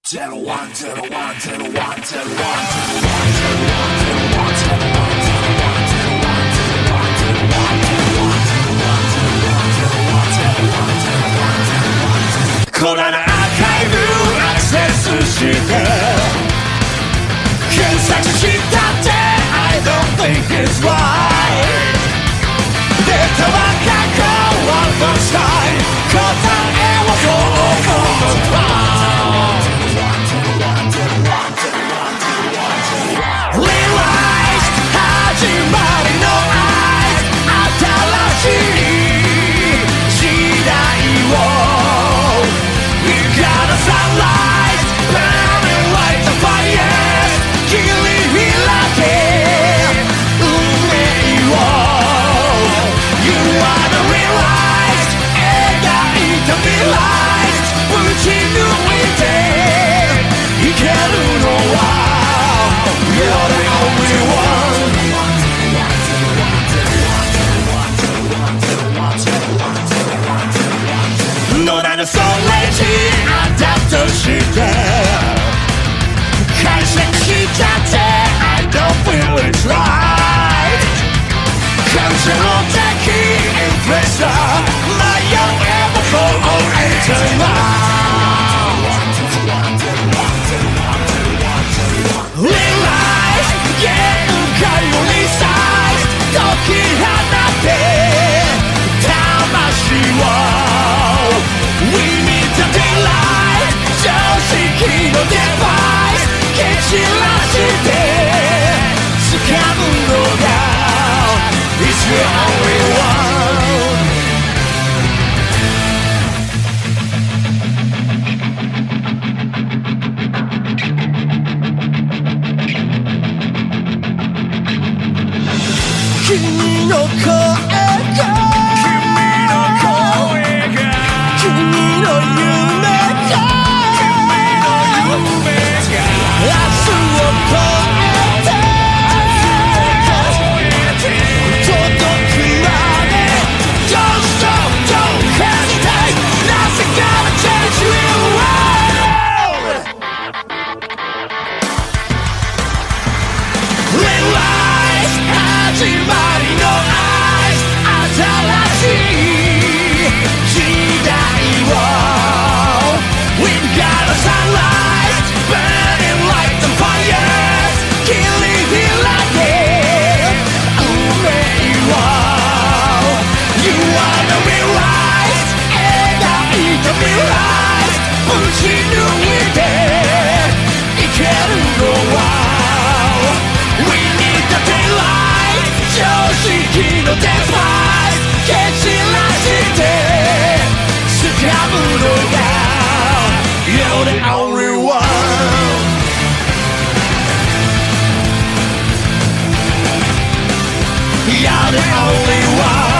コナナアーカイブアクセスして検索したって I don't think it's right データは過去 one first time 答えをそう思うRealize 始まりの新しい時代をWe got a sunlight, burning like the fire 切り開け運命を You wanna realize 描いた未来ぶち抜いていけるのは You're the only one野良のストレージアダプトして解釈しちゃって I don't feel it's right 感情的インフレッシャー迷えばフォーエンターマー Realize 限界をリサイズ解き放って魂をWe need the daylight 常識のデバイス蹴散らして掴むのが It's your only one 君の声が始まりの新しい時代を We've got a sunlight burning like the fire 切り開け運命を You wanna realize 描いた未来ぶち抜いていけるのは常識のデバイス蹴散らして掴むのが You're the only one You're the only one